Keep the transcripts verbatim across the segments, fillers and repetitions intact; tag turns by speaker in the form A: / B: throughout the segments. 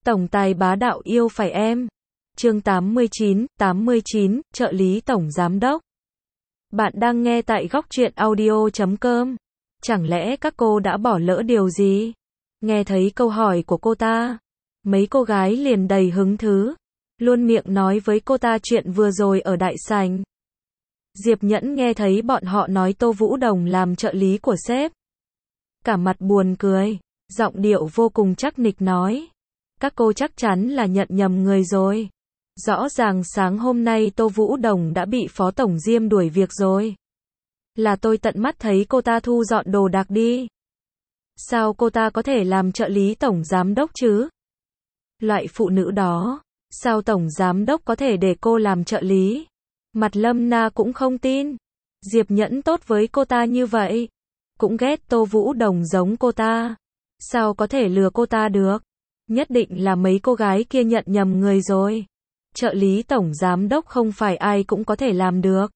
A: Tổng tài bá đạo yêu phải em. Chương tám mươi chín, tám mươi chín, trợ lý tổng giám đốc. Bạn đang nghe tại góc truyện audio chấm com. Chẳng lẽ các cô đã bỏ lỡ điều gì? Nghe thấy câu hỏi của cô ta, mấy cô gái liền đầy hứng thú, luôn miệng nói với cô ta chuyện vừa rồi ở đại sảnh. Diệp Nhẫn nghe thấy bọn họ nói Tô Vũ Đồng làm trợ lý của sếp, cả mặt buồn cười, giọng điệu vô cùng chắc nịch nói: các cô chắc chắn là nhận nhầm người rồi. Rõ ràng sáng hôm nay Tô Vũ Đồng đã bị Phó Tổng Diêm đuổi việc rồi. Là tôi tận mắt thấy cô ta thu dọn đồ đạc đi. Sao cô ta có thể làm trợ lý tổng giám đốc chứ? Loại phụ nữ đó, sao tổng giám đốc có thể để cô làm trợ lý? Mặt Lâm Na cũng không tin. Diệp Nhẫn tốt với cô ta như vậy, cũng ghét Tô Vũ Đồng giống cô ta. Sao có thể lừa cô ta được? Nhất định là mấy cô gái kia nhận nhầm người rồi. Trợ lý tổng giám đốc không phải ai cũng có thể làm được.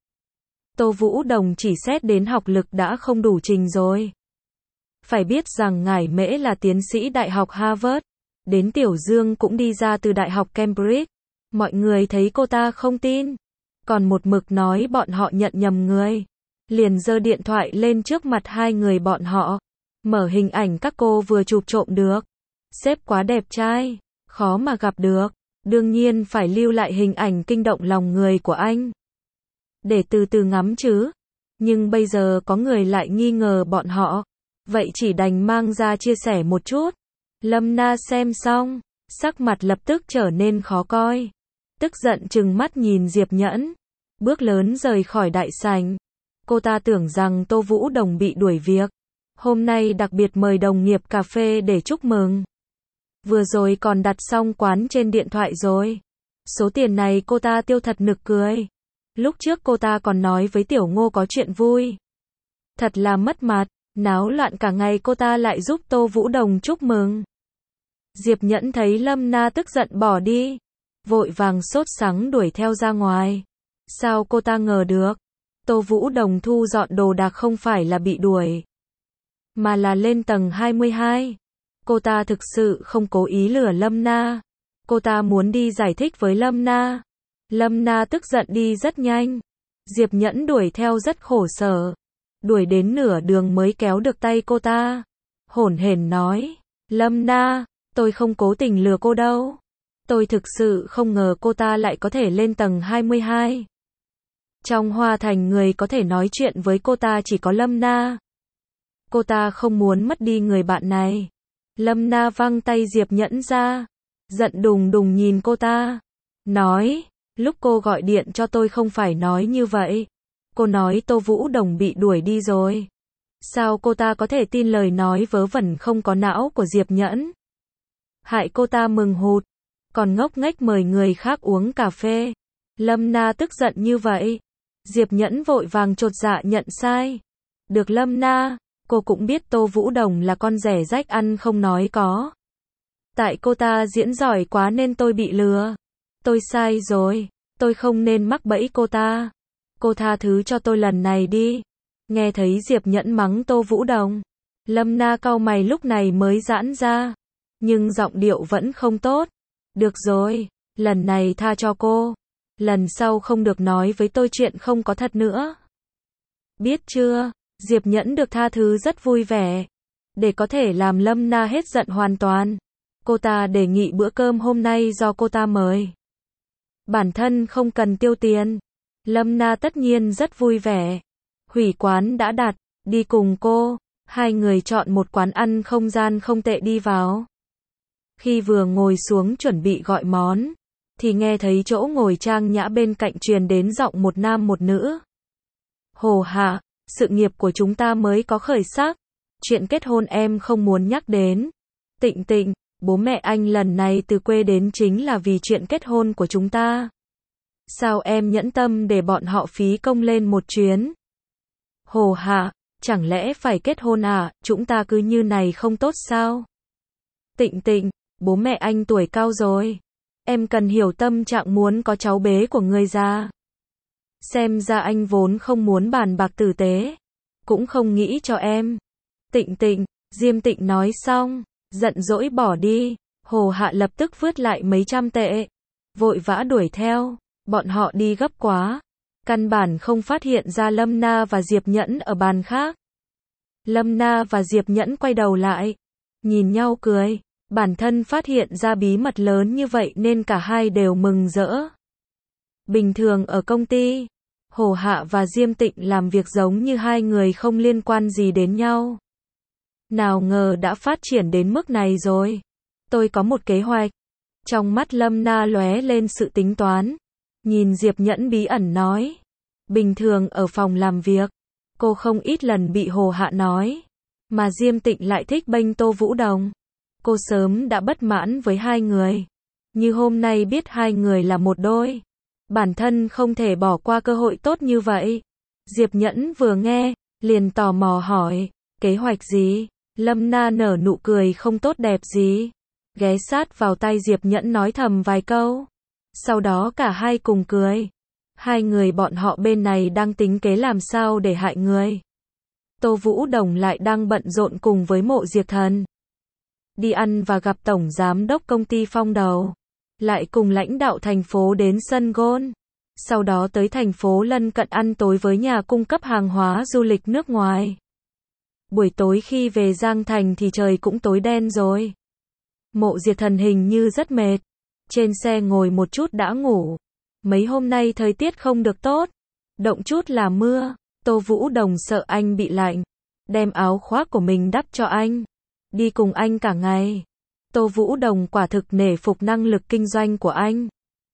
A: Tô Vũ Đồng chỉ xét đến học lực đã không đủ trình rồi. Phải biết rằng ngải Mễ là tiến sĩ đại học Harvard, đến Tiểu Dương cũng đi ra từ đại học Cambridge. Mọi người thấy cô ta không tin, còn một mực nói bọn họ nhận nhầm người. Liền giơ điện thoại lên trước mặt hai người bọn họ, mở hình ảnh các cô vừa chụp trộm được. Sếp quá đẹp trai, khó mà gặp được, đương nhiên phải lưu lại hình ảnh kinh động lòng người của anh, để từ từ ngắm chứ. Nhưng bây giờ có người lại nghi ngờ bọn họ, vậy chỉ đành mang ra chia sẻ một chút. Lâm Na xem xong, sắc mặt lập tức trở nên khó coi, tức giận trừng mắt nhìn Diệp Nhẫn, bước lớn rời khỏi đại sảnh. Cô ta tưởng rằng Tô Vũ Đồng bị đuổi việc, hôm nay đặc biệt mời đồng nghiệp cà phê để chúc mừng. Vừa rồi còn đặt xong quán trên điện thoại rồi. Số tiền này cô ta tiêu thật nực cười. Lúc trước cô ta còn nói với Tiểu Ngô có chuyện vui. Thật là mất mặt, náo loạn cả ngày cô ta lại giúp Tô Vũ Đồng chúc mừng. Diệp Nhẫn thấy Lâm Na tức giận bỏ đi, vội vàng sốt sắng đuổi theo ra ngoài. Sao cô ta ngờ được, Tô Vũ Đồng thu dọn đồ đạc không phải là bị đuổi, mà là lên tầng hai mươi hai. Cô ta thực sự không cố ý lừa Lâm Na. Cô ta muốn đi giải thích với Lâm Na. Lâm Na tức giận đi rất nhanh. Diệp Nhẫn đuổi theo rất khổ sở. Đuổi đến nửa đường mới kéo được tay cô ta. Hổn hển nói: Lâm Na, tôi không cố tình lừa cô đâu. Tôi thực sự không ngờ cô ta lại có thể lên tầng hai mươi hai. Trong Hoa Thành người có thể nói chuyện với cô ta chỉ có Lâm Na. Cô ta không muốn mất đi người bạn này. Lâm Na văng tay Diệp Nhẫn ra, giận đùng đùng nhìn cô ta, nói: lúc cô gọi điện cho tôi không phải nói như vậy. Cô nói Tô Vũ Đồng bị đuổi đi rồi. Sao cô ta có thể tin lời nói vớ vẩn không có não của Diệp Nhẫn? Hại cô ta mừng hụt, còn ngốc nghếch mời người khác uống cà phê. Lâm Na tức giận như vậy. Diệp Nhẫn vội vàng chột dạ nhận sai. Được Lâm Na, cô cũng biết Tô Vũ Đồng là con rẻ rách ăn không nói có. Tại cô ta diễn giỏi quá nên tôi bị lừa. Tôi sai rồi, tôi không nên mắc bẫy cô ta. Cô tha thứ cho tôi lần này đi. Nghe thấy Diệp Nhẫn mắng Tô Vũ Đồng, Lâm Na cau mày lúc này mới giãn ra, nhưng giọng điệu vẫn không tốt. Được rồi, lần này tha cho cô. Lần sau không được nói với tôi chuyện không có thật nữa. Biết chưa? Diệp Nhẫn được tha thứ rất vui vẻ. Để có thể làm Lâm Na hết giận hoàn toàn, cô ta đề nghị bữa cơm hôm nay do cô ta mời. Bản thân không cần tiêu tiền. Lâm Na tất nhiên rất vui vẻ. Hủy quán đã đặt, đi cùng cô. Hai người chọn một quán ăn không gian không tệ đi vào. Khi vừa ngồi xuống chuẩn bị gọi món, thì nghe thấy chỗ ngồi trang nhã bên cạnh truyền đến giọng một nam một nữ. Hồ Hạ, sự nghiệp của chúng ta mới có khởi sắc. Chuyện kết hôn em không muốn nhắc đến. Tịnh Tịnh, bố mẹ anh lần này từ quê đến chính là vì chuyện kết hôn của chúng ta. Sao em nhẫn tâm để bọn họ phí công lên một chuyến? Hồ Hạ, chẳng lẽ phải kết hôn à, chúng ta cứ như này không tốt sao? Tịnh Tịnh, bố mẹ anh tuổi cao rồi. Em cần hiểu tâm trạng muốn có cháu bế của người già. Xem ra anh vốn không muốn bàn bạc tử tế, cũng không nghĩ cho em. Tịnh Tịnh, Diêm Tịnh nói xong, giận dỗi bỏ đi. Hồ Hạ lập tức vứt lại mấy trăm tệ, vội vã đuổi theo, bọn họ đi gấp quá, căn bản không phát hiện ra Lâm Na và Diệp Nhẫn ở bàn khác. Lâm Na và Diệp Nhẫn quay đầu lại, nhìn nhau cười, bản thân phát hiện ra bí mật lớn như vậy nên cả hai đều mừng rỡ. Bình thường ở công ty, Hồ Hạ và Diêm Tịnh làm việc giống như hai người không liên quan gì đến nhau. Nào ngờ đã phát triển đến mức này rồi. Tôi có một kế hoạch. Trong mắt Lâm Na lóe lên sự tính toán. Nhìn Diệp Nhẫn bí ẩn nói. Bình thường ở phòng làm việc, cô không ít lần bị Hồ Hạ nói. Mà Diêm Tịnh lại thích bênh Tô Vũ Đồng. Cô sớm đã bất mãn với hai người. Như hôm nay biết hai người là một đôi. Bản thân không thể bỏ qua cơ hội tốt như vậy. Diệp Nhẫn vừa nghe, liền tò mò hỏi, kế hoạch gì? Lâm Na nở nụ cười không tốt đẹp gì. Ghé sát vào tay Diệp Nhẫn nói thầm vài câu. Sau đó cả hai cùng cười. Hai người bọn họ bên này đang tính kế làm sao để hại người. Tô Vũ Đồng lại đang bận rộn cùng với Mộ Diệp Thần. Đi ăn và gặp Tổng Giám đốc công ty Phong Đầu. Lại cùng lãnh đạo thành phố đến sân golf. Sau đó tới thành phố lân cận ăn tối với nhà cung cấp hàng hóa du lịch nước ngoài. Buổi tối khi về Giang Thành thì trời cũng tối đen rồi. Mộ Diệp Thần hình như rất mệt. Trên xe ngồi một chút đã ngủ. Mấy hôm nay thời tiết không được tốt. Động chút là mưa. Tô Vũ Đồng sợ anh bị lạnh. Đem áo khoác của mình đắp cho anh. Đi cùng anh cả ngày. Tô Vũ Đồng quả thực nể phục năng lực kinh doanh của anh.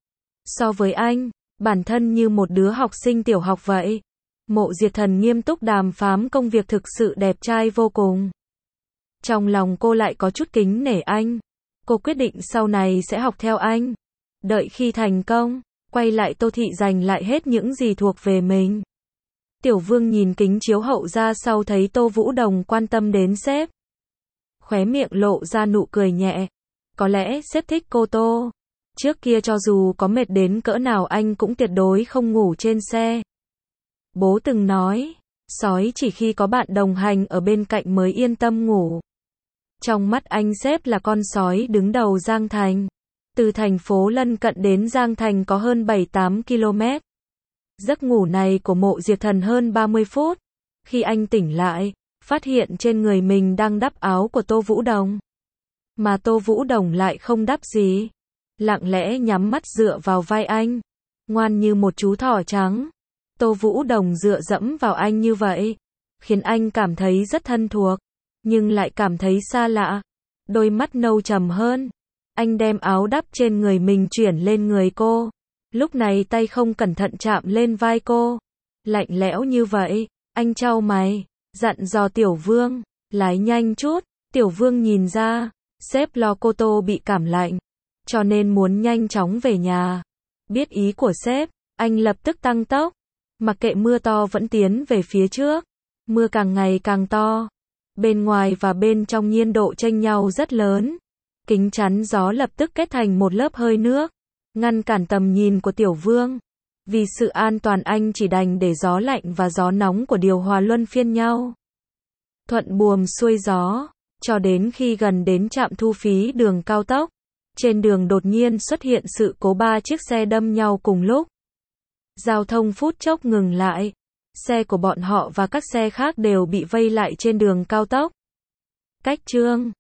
A: So với anh, bản thân như một đứa học sinh tiểu học vậy. Mộ Diệp Thần nghiêm túc đàm phán công việc thực sự đẹp trai vô cùng. Trong lòng cô lại có chút kính nể anh. Cô quyết định sau này sẽ học theo anh. Đợi khi thành công, quay lại Tô Thị giành lại hết những gì thuộc về mình. Tiểu Vương nhìn kính chiếu hậu ra sau thấy Tô Vũ Đồng quan tâm đến sếp. Khóe miệng lộ ra nụ cười nhẹ. Có lẽ sếp thích cô Tô. Trước kia cho dù có mệt đến cỡ nào anh cũng tuyệt đối không ngủ trên xe. Bố từng nói, sói chỉ khi có bạn đồng hành ở bên cạnh mới yên tâm ngủ. Trong mắt anh sếp là con sói đứng đầu Giang Thành. Từ thành phố lân cận đến Giang Thành có hơn bảy tám ki lô mét. Giấc ngủ này của Mộ Diệp Thần hơn ba mươi phút. Khi anh tỉnh lại, phát hiện trên người mình đang đắp áo của Tô Vũ Đồng. Mà Tô Vũ Đồng lại không đắp gì. Lặng lẽ nhắm mắt dựa vào vai anh. Ngoan như một chú thỏ trắng. Tô Vũ Đồng dựa dẫm vào anh như vậy. Khiến anh cảm thấy rất thân thuộc. Nhưng lại cảm thấy xa lạ. Đôi mắt nâu trầm hơn. Anh đem áo đắp trên người mình chuyển lên người cô. Lúc này tay không cẩn thận chạm lên vai cô. Lạnh lẽo như vậy. Anh chau mày. Dặn dò Tiểu Vương. Lái nhanh chút. Tiểu Vương nhìn ra. Sếp lo cô Tô bị cảm lạnh. Cho nên muốn nhanh chóng về nhà. Biết ý của sếp. Anh lập tức tăng tốc. Mặc kệ mưa to vẫn tiến về phía trước. Mưa càng ngày càng to. Bên ngoài và bên trong nhiệt độ chênh nhau rất lớn. Kính chắn gió lập tức kết thành một lớp hơi nước. Ngăn cản tầm nhìn của Tiểu Vương. Vì sự an toàn anh chỉ đành để gió lạnh và gió nóng của điều hòa luân phiên nhau. Thuận buồm xuôi gió. Cho đến khi gần đến trạm thu phí đường cao tốc. Trên đường đột nhiên xuất hiện sự cố ba chiếc xe đâm nhau cùng lúc. Giao thông phút chốc ngừng lại. Xe của bọn họ và các xe khác đều bị vây lại trên đường cao tốc. Cách chương